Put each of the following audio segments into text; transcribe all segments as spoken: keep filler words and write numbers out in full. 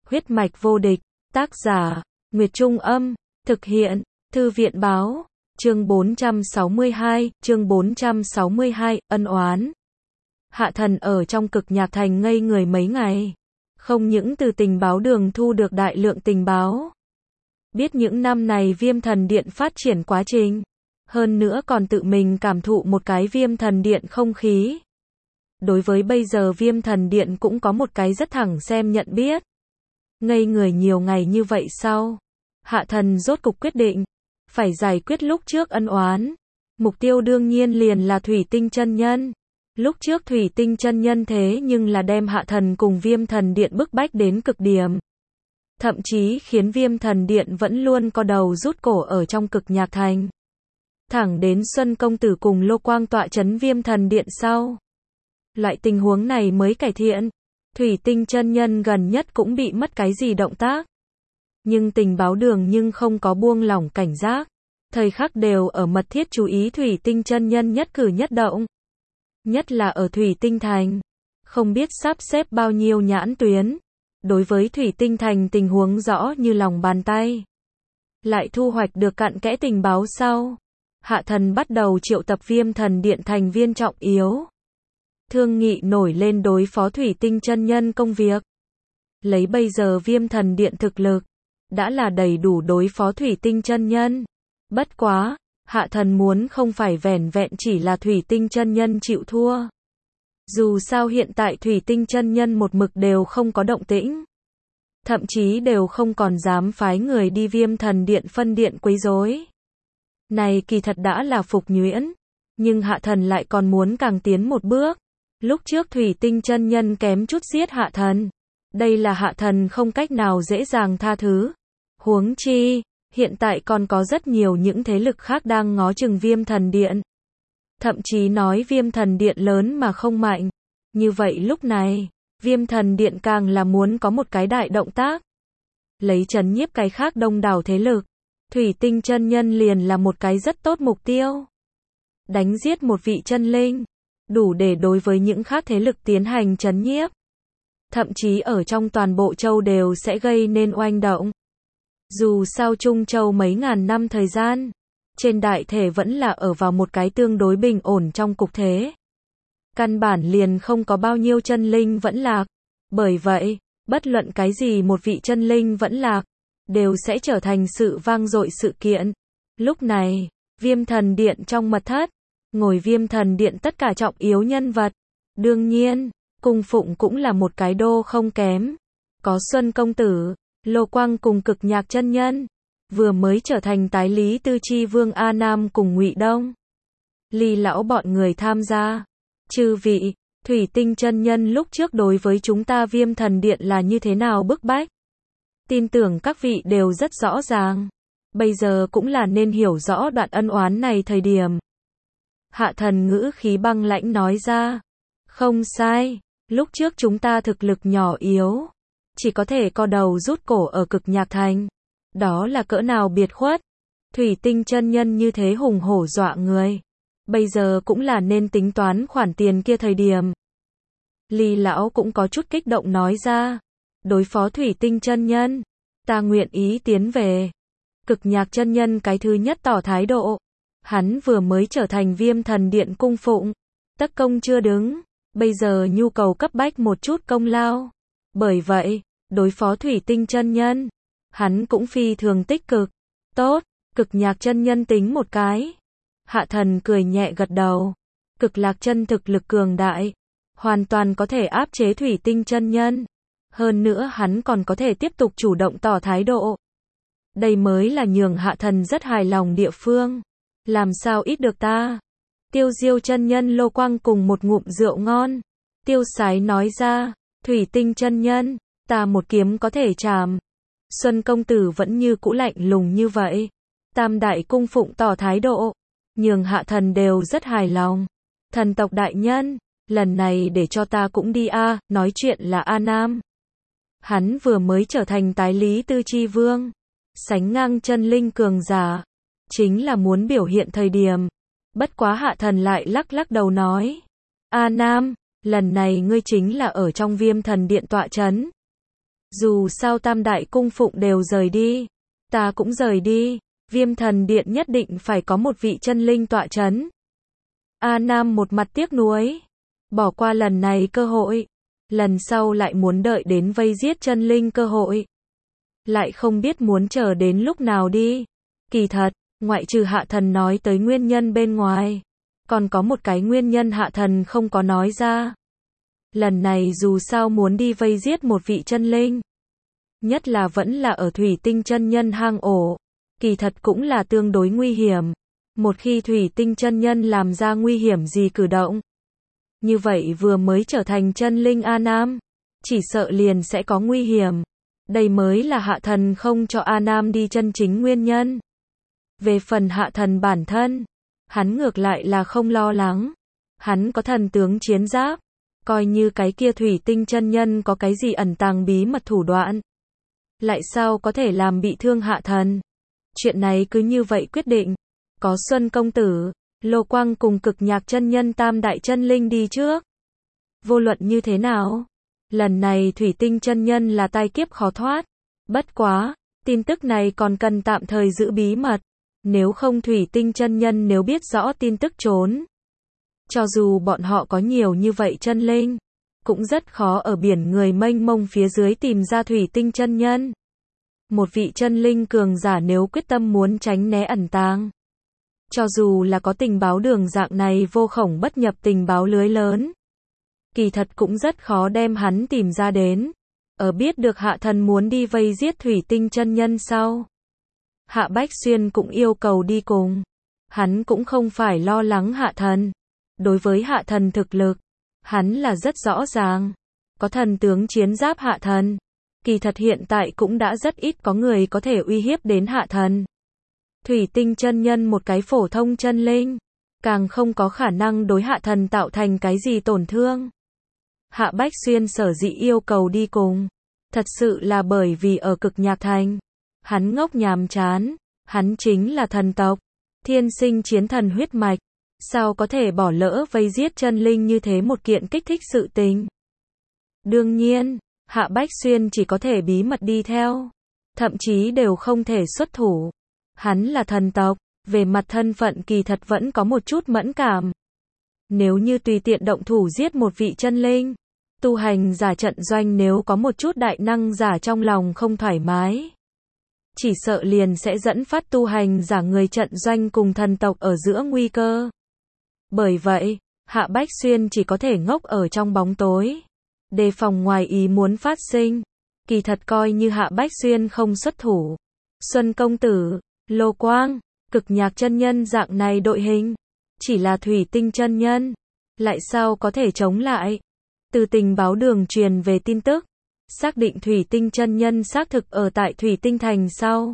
Huyết mạch vô địch, tác giả, Nguyệt Trung Âm, thực hiện, Thư viện Báo, chương bốn trăm sáu mươi hai, chương bốn trăm sáu mươi hai, ân oán. Hạ Thần ở trong Cực Nhạc Thành ngây người mấy ngày, không những từ tình báo đường thu được đại lượng tình báo, biết những năm này Viêm Thần Điện phát triển quá trình, hơn nữa còn tự mình cảm thụ một cái Viêm Thần Điện không khí. Đối với bây giờ Viêm Thần Điện cũng có một cái rất thẳng xem nhận biết. Ngây người nhiều ngày như vậy sau, Hạ Thần rốt cục quyết định, phải giải quyết lúc trước ân oán. Mục tiêu đương nhiên liền là Thủy Tinh chân nhân. Lúc trước Thủy Tinh chân nhân thế nhưng là đem Hạ Thần cùng Viêm Thần Điện bức bách đến cực điểm. Thậm chí khiến Viêm Thần Điện vẫn luôn co đầu rút cổ ở trong Cực Nhạc Thành. Thẳng đến Xuân Công Tử cùng Lô Quang tọa chấn Viêm Thần Điện sau. Loại tình huống này mới cải thiện. Thủy Tinh chân nhân gần nhất cũng bị mất cái gì động tác. Nhưng tình báo đường nhưng không có buông lỏng cảnh giác. Thời khắc đều ở mật thiết chú ý Thủy Tinh chân nhân nhất cử nhất động. Nhất là ở Thủy Tinh Thành. Không biết sắp xếp bao nhiêu nhãn tuyến. Đối với Thủy Tinh Thành tình huống rõ như lòng bàn tay. Lại thu hoạch được cặn kẽ tình báo sau. Hạ Thần bắt đầu triệu tập Viêm Thần Điện thành viên trọng yếu. Thương nghị nổi lên đối phó Thủy Tinh chân nhân công việc. Lấy bây giờ Viêm Thần Điện thực lực, đã là đầy đủ đối phó Thủy Tinh chân nhân. Bất quá, Hạ Thần muốn không phải vẻn vẹn chỉ là Thủy Tinh chân nhân chịu thua. Dù sao hiện tại Thủy Tinh chân nhân một mực đều không có động tĩnh. Thậm chí đều không còn dám phái người đi Viêm Thần Điện phân điện quấy rối. Này kỳ thật đã là phục nhuyễn, nhưng Hạ Thần lại còn muốn càng tiến một bước. Lúc trước Thủy Tinh chân nhân kém chút giết Hạ Thần. Đây là Hạ Thần không cách nào dễ dàng tha thứ. Huống chi, hiện tại còn có rất nhiều những thế lực khác đang ngó chừng Viêm Thần Điện. Thậm chí nói Viêm Thần Điện lớn mà không mạnh. Như vậy lúc này, Viêm Thần Điện càng là muốn có một cái đại động tác. Lấy trấn nhiếp cái khác đông đảo thế lực. Thủy Tinh chân nhân liền là một cái rất tốt mục tiêu. Đánh giết một vị chân linh. Đủ để đối với những khác thế lực tiến hành trấn nhiếp. Thậm chí ở trong toàn bộ châu đều sẽ gây nên oanh động. Dù sao Trung Châu mấy ngàn năm thời gian, trên đại thể vẫn là ở vào một cái tương đối bình ổn trong cục thế. Căn bản liền không có bao nhiêu chân linh vẫn lạc. Bởi vậy, bất luận cái gì một vị chân linh vẫn lạc, đều sẽ trở thành sự vang dội sự kiện. Lúc này, Viêm Thần Điện trong mật thất, ngồi Viêm Thần Điện tất cả trọng yếu nhân vật. Đương nhiên, cung phụng cũng là một cái đô không kém. Có Xuân Công Tử, Lô Quang cùng Cực Nhạc chân nhân. Vừa mới trở thành tái lý tư chi vương A Nam cùng Ngụy Đông. Ly lão bọn người tham gia. Chư vị, Thủy Tinh chân nhân lúc trước đối với chúng ta Viêm Thần Điện là như thế nào bức bách. Tin tưởng các vị đều rất rõ ràng. Bây giờ cũng là nên hiểu rõ đoạn ân oán này thời điểm. Hạ Thần ngữ khí băng lãnh nói ra. Không sai, lúc trước chúng ta thực lực nhỏ yếu. Chỉ có thể co đầu rút cổ ở Cực Nhạc Thành. Đó là cỡ nào biệt khuất. Thủy Tinh chân nhân như thế hùng hổ dọa người. Bây giờ cũng là nên tính toán khoản tiền kia thời điểm. Ly lão cũng có chút kích động nói ra. Đối phó Thủy Tinh chân nhân, ta nguyện ý tiến về. Cực Nhạc chân nhân cái thứ nhất tỏ thái độ. Hắn vừa mới trở thành Viêm Thần Điện cung phụng. Tất công chưa đứng. Bây giờ nhu cầu cấp bách một chút công lao. Bởi vậy, đối phó Thủy Tinh chân nhân, hắn cũng phi thường tích cực. Tốt, Cực Nhạc chân nhân tính một cái. Hạ Thần cười nhẹ gật đầu. Cực Lạc chân thực lực cường đại, hoàn toàn có thể áp chế Thủy Tinh chân nhân. Hơn nữa hắn còn có thể tiếp tục chủ động tỏ thái độ. Đây mới là nhường Hạ Thần rất hài lòng địa phương. Làm sao ít được ta. Tiêu Diêu chân nhân Lô Quang cùng một ngụm rượu ngon. Tiêu Sái nói ra. Thủy Tinh chân nhân, ta một kiếm có thể chạm. Xuân Công Tử vẫn như cũ lạnh lùng như vậy. Tam đại cung phụng tỏ thái độ. Nhường Hạ Thần đều rất hài lòng. Thần tộc đại nhân, lần này để cho ta cũng đi a. À, nói chuyện là A Nam. Hắn vừa mới trở thành tái lý tư chi vương. Sánh ngang chân linh cường giả. Chính là muốn biểu hiện thời điểm. Bất quá Hạ Thần lại lắc lắc đầu nói. A Nam, lần này ngươi chính là ở trong Viêm Thần Điện tọa chấn. Dù sao tam đại cung phụng đều rời đi, ta cũng rời đi, Viêm Thần Điện nhất định phải có một vị chân linh tọa chấn. A Nam một mặt tiếc nuối, bỏ qua lần này cơ hội, lần sau lại muốn đợi đến vây giết chân linh cơ hội, lại không biết muốn chờ đến lúc nào đi. Kỳ thật, ngoại trừ Hạ Thần nói tới nguyên nhân bên ngoài, còn có một cái nguyên nhân Hạ Thần không có nói ra. Lần này dù sao muốn đi vây giết một vị chân linh, nhất là vẫn là ở Thủy Tinh chân nhân hang ổ, kỳ thật cũng là tương đối nguy hiểm. Một khi Thủy Tinh chân nhân làm ra nguy hiểm gì cử động, như vậy vừa mới trở thành chân linh A Nam, chỉ sợ liền sẽ có nguy hiểm. Đây mới là Hạ Thần không cho A Nam đi chân chính nguyên nhân. Về phần Hạ Thần bản thân, hắn ngược lại là không lo lắng. Hắn có thần tướng chiến giáp, coi như cái kia Thủy Tinh chân nhân có cái gì ẩn tàng bí mật thủ đoạn, lại sao có thể làm bị thương Hạ Thần. Chuyện này cứ như vậy quyết định. Có Xuân công tử, Lô Quang cùng Cực Nhạc chân nhân tam đại chân linh đi trước. Vô luận như thế nào, lần này Thủy Tinh chân nhân là tai kiếp khó thoát. Bất quá, tin tức này còn cần tạm thời giữ bí mật. Nếu không Thủy Tinh chân nhân nếu biết rõ tin tức trốn, cho dù bọn họ có nhiều như vậy chân linh, cũng rất khó ở biển người mênh mông phía dưới tìm ra Thủy Tinh chân nhân. Một vị chân linh cường giả nếu quyết tâm muốn tránh né ẩn tàng, cho dù là có tình báo đường dạng này vô khổng bất nhập tình báo lưới lớn, kỳ thật cũng rất khó đem hắn tìm ra đến. Ở biết được Hạ Thần muốn đi vây giết Thủy Tinh chân nhân sau, Hạ Bách Xuyên cũng yêu cầu đi cùng. Hắn cũng không phải lo lắng Hạ Thần. Đối với Hạ Thần thực lực, hắn là rất rõ ràng. Có thần tướng chiến giáp Hạ Thần, kỳ thật hiện tại cũng đã rất ít có người có thể uy hiếp đến Hạ Thần. Thủy Tinh chân nhân một cái phổ thông chân linh, càng không có khả năng đối Hạ Thần tạo thành cái gì tổn thương. Hạ Bách Xuyên sở dĩ yêu cầu đi cùng, thật sự là bởi vì ở Cực Nhạc Thành, hắn ngốc nhàm chán, hắn chính là thần tộc, thiên sinh chiến thần huyết mạch, sao có thể bỏ lỡ vây giết chân linh như thế một kiện kích thích sự tình. Đương nhiên, Hạ Bách Xuyên chỉ có thể bí mật đi theo, thậm chí đều không thể xuất thủ. Hắn là thần tộc, về mặt thân phận kỳ thật vẫn có một chút mẫn cảm. Nếu như tùy tiện động thủ giết một vị chân linh, tu hành giả trận doanh nếu có một chút đại năng giả trong lòng không thoải mái, chỉ sợ liền sẽ dẫn phát tu hành giả người trận doanh cùng thần tộc ở giữa nguy cơ. Bởi vậy, Hạ Bách Xuyên chỉ có thể ngốc ở trong bóng tối, đề phòng ngoài ý muốn phát sinh. Kỳ thật coi như Hạ Bách Xuyên không xuất thủ, Xuân công tử, Lô Quang, Cực Nhạc chân nhân dạng này đội hình, chỉ là Thủy Tinh chân nhân, lại sao có thể chống lại. Từ tình báo đường truyền về tin tức, xác định Thủy Tinh chân nhân xác thực ở tại Thủy Tinh thành sau,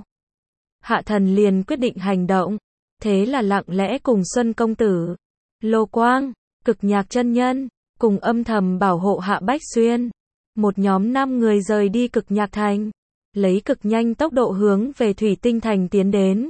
Hạ Thần liền quyết định hành động. Thế là lặng lẽ cùng Xuân công tử, Lô Quang, Cực Nhạc chân nhân, cùng âm thầm bảo hộ Hạ Bách Xuyên. Một nhóm năm người rời đi Cực Nhạc thành, lấy cực nhanh tốc độ hướng về Thủy Tinh thành tiến đến.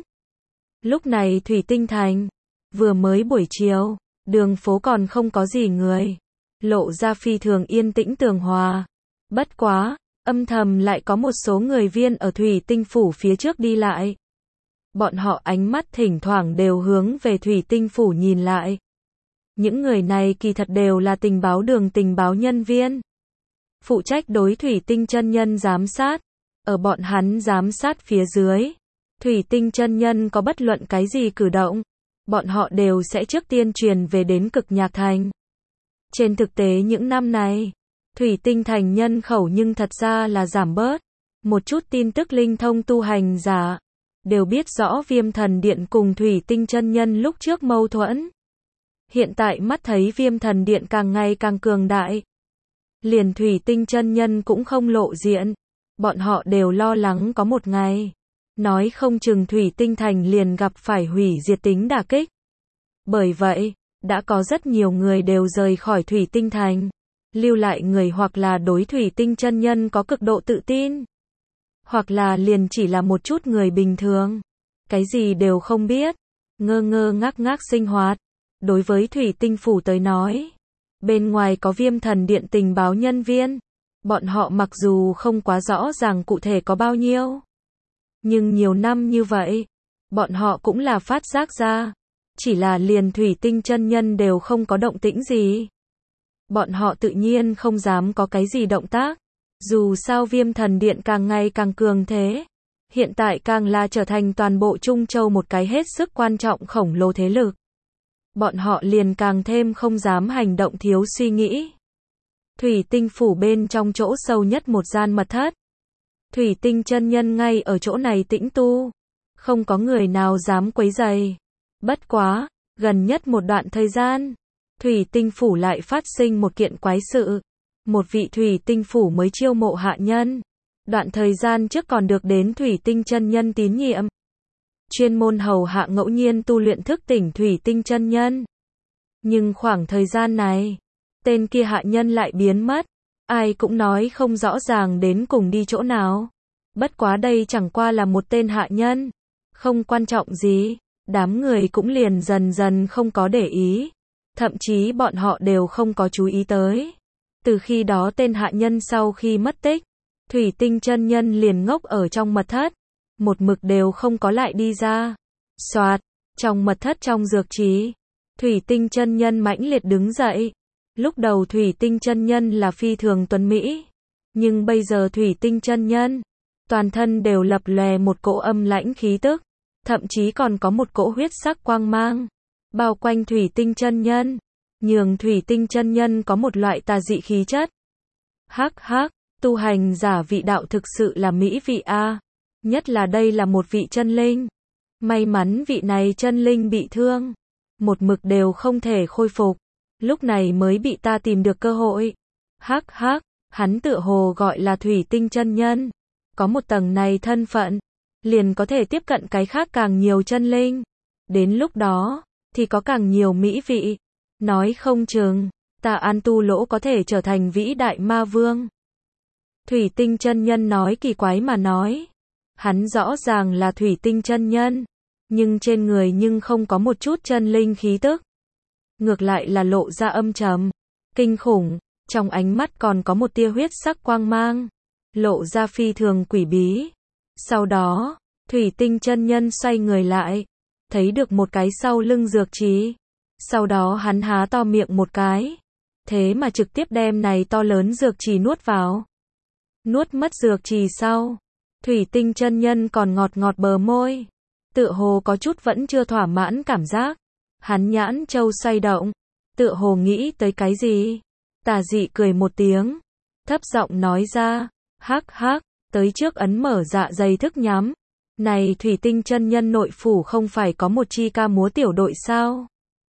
Lúc này Thủy Tinh thành, vừa mới buổi chiều, đường phố còn không có gì người, lộ ra phi thường yên tĩnh tường hòa. Bất quá, âm thầm lại có một số người viên ở Thủy Tinh phủ phía trước đi lại. Bọn họ ánh mắt thỉnh thoảng đều hướng về Thủy Tinh phủ nhìn lại. Những người này kỳ thật đều là tình báo đường tình báo nhân viên, phụ trách đối Thủy Tinh chân nhân giám sát. Ở bọn hắn giám sát phía dưới, Thủy Tinh chân nhân có bất luận cái gì cử động, bọn họ đều sẽ trước tiên truyền về đến Cực Nhạc thành. Trên thực tế những năm này, Thủy Tinh thành nhân khẩu nhưng thật ra là giảm bớt. Một chút tin tức linh thông tu hành giả đều biết rõ Viêm Thần Điện cùng Thủy Tinh chân nhân lúc trước mâu thuẫn. Hiện tại mắt thấy Viêm Thần Điện càng ngày càng cường đại, liền Thủy Tinh chân nhân cũng không lộ diện. Bọn họ đều lo lắng có một ngày, nói không chừng Thủy Tinh thành liền gặp phải hủy diệt tính đả kích. Bởi vậy, đã có rất nhiều người đều rời khỏi Thủy Tinh thành, lưu lại người hoặc là đối Thủy Tinh chân nhân có cực độ tự tin, hoặc là liền chỉ là một chút người bình thường, cái gì đều không biết, ngơ ngơ ngác ngác sinh hoạt. Đối với Thủy Tinh phủ tới nói, bên ngoài có Viêm Thần Điện tình báo nhân viên, Bọn họ mặc dù không quá rõ ràng cụ thể có bao nhiêu, nhưng nhiều năm như vậy, bọn họ cũng là phát giác ra, chỉ là liền Thủy Tinh chân nhân đều không có động tĩnh gì. Bọn họ tự nhiên không dám có cái gì động tác, dù sao Viêm Thần Điện càng ngày càng cường thế, hiện tại càng là trở thành toàn bộ Trung Châu một cái hết sức quan trọng khổng lồ thế lực. Bọn họ liền càng thêm không dám hành động thiếu suy nghĩ. Thủy Tinh phủ bên trong chỗ sâu nhất một gian mật thất. Thủy Tinh chân nhân ngay ở chỗ này tĩnh tu, không có người nào dám quấy rầy. Bất quá, gần nhất một đoạn thời gian, Thủy Tinh phủ lại phát sinh một kiện quái sự. Một vị Thủy Tinh phủ mới chiêu mộ hạ nhân, đoạn thời gian trước còn được đến Thủy Tinh chân nhân tín nhiệm, chuyên môn hầu hạ ngẫu nhiên tu luyện thức tỉnh Thủy Tinh chân nhân. Nhưng khoảng thời gian này, tên kia hạ nhân lại biến mất, ai cũng nói không rõ ràng đến cùng đi chỗ nào. Bất quá đây chẳng qua là một tên hạ nhân, không quan trọng gì, đám người cũng liền dần dần không có để ý, thậm chí bọn họ đều không có chú ý tới. Từ khi đó tên hạ nhân sau khi mất tích, Thủy Tinh chân nhân liền ngốc ở trong mật thất, một mực đều không có lại đi ra. Soạt, trong mật thất trong dược trì, Thủy Tinh chân nhân mãnh liệt đứng dậy. Lúc đầu Thủy Tinh chân nhân là phi thường tuấn mỹ, nhưng bây giờ Thủy Tinh chân nhân, toàn thân đều lập lòe một cỗ âm lãnh khí tức, thậm chí còn có một cỗ huyết sắc quang mang, bao quanh Thủy Tinh chân nhân, nhường Thủy Tinh chân nhân có một loại tà dị khí chất. Hắc hắc, tu hành giả vị đạo thực sự là mỹ vị a, nhất là đây là một vị chân linh. May mắn vị này chân linh bị thương, một mực đều không thể khôi phục, lúc này mới bị ta tìm được cơ hội. Hắc hắc, hắn tựa hồ gọi là Thủy Tinh chân nhân, có một tầng này thân phận, liền có thể tiếp cận cái khác càng nhiều chân linh. Đến lúc đó, thì có càng nhiều mỹ vị. Nói không chừng, ta An Tu Lỗ có thể trở thành vĩ đại ma vương. Thủy Tinh chân nhân nói kỳ quái mà nói. Hắn rõ ràng là Thủy Tinh chân nhân, nhưng trên người nhưng không có một chút chân linh khí tức. Ngược lại là lộ ra âm trầm, kinh khủng, trong ánh mắt còn có một tia huyết sắc quang mang, lộ ra phi thường quỷ bí. Sau đó, Thủy Tinh chân nhân xoay người lại, thấy được một cái sau lưng dược trì. Sau đó hắn há to miệng một cái, thế mà trực tiếp đem này to lớn dược trì nuốt vào. Nuốt mất dược trì sau, Thủy Tinh chân nhân còn ngọt ngọt bờ môi, tựa hồ có chút vẫn chưa thỏa mãn cảm giác. Hắn nhãn châu xoay động, tựa hồ nghĩ tới cái gì, tà dị cười một tiếng, thấp giọng nói ra, hắc hắc, tới trước ấn mở dạ dày thức nhắm. Này Thủy Tinh chân nhân nội phủ không phải có một chi ca múa tiểu đội sao?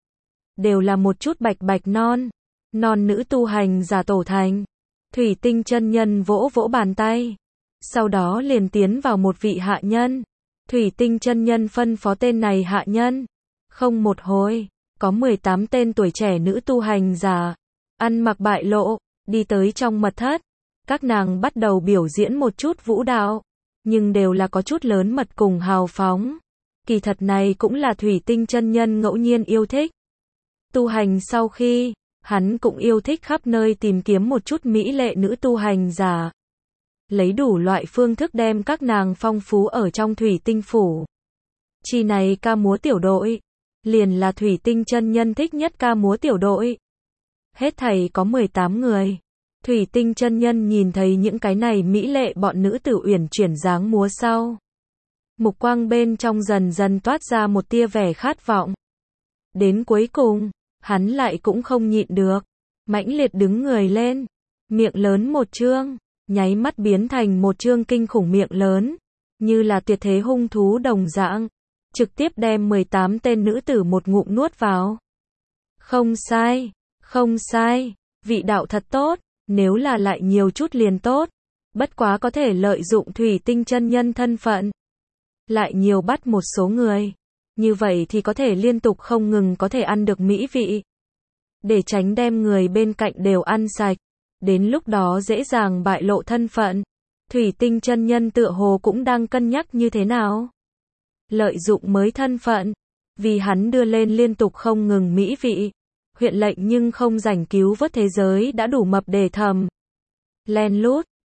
Đều là một chút bạch bạch non, non nữ tu hành giả tổ thành. Thủy Tinh chân nhân vỗ vỗ bàn tay, sau đó liền tiến vào một vị hạ nhân. Thủy Tinh chân nhân phân phó tên này hạ nhân. Không một hồi, có mười tám tên tuổi trẻ nữ tu hành giả, ăn mặc bại lộ, đi tới trong mật thất. Các nàng bắt đầu biểu diễn một chút vũ đạo, nhưng đều là có chút lớn mật cùng hào phóng. Kỳ thật này cũng là Thủy Tinh chân nhân ngẫu nhiên yêu thích. Tu hành sau khi, hắn cũng yêu thích khắp nơi tìm kiếm một chút mỹ lệ nữ tu hành giả, lấy đủ loại phương thức đem các nàng phong phú ở trong Thủy Tinh phủ. Chi này ca múa tiểu đội, liền là Thủy Tinh chân nhân thích nhất ca múa tiểu đội. Hết thảy có mười tám người. Thủy Tinh chân nhân nhìn thấy những cái này mỹ lệ bọn nữ tử uyển chuyển dáng múa sau, mục quang bên trong dần dần toát ra một tia vẻ khát vọng. Đến cuối cùng, hắn lại cũng không nhịn được, mãnh liệt đứng người lên, miệng lớn một trương, nháy mắt biến thành một trương kinh khủng miệng lớn, như là tuyệt thế hung thú đồng dạng, trực tiếp đem mười tám tên nữ tử một ngụm nuốt vào. Không sai, không sai, vị đạo thật tốt, nếu là lại nhiều chút liền tốt, bất quá có thể lợi dụng Thủy Tinh chân nhân thân phận, lại nhiều bắt một số người, như vậy thì có thể liên tục không ngừng có thể ăn được mỹ vị, để tránh đem người bên cạnh đều ăn sạch, đến lúc đó dễ dàng bại lộ thân phận. Thủy Tinh chân nhân tựa hồ cũng đang cân nhắc như thế nào lợi dụng mới thân phận, vì hắn đưa lên liên tục không ngừng mỹ vị, huyện lệnh nhưng không rảnh cứu vớt thế giới đã đủ mập để thầm. Len lút.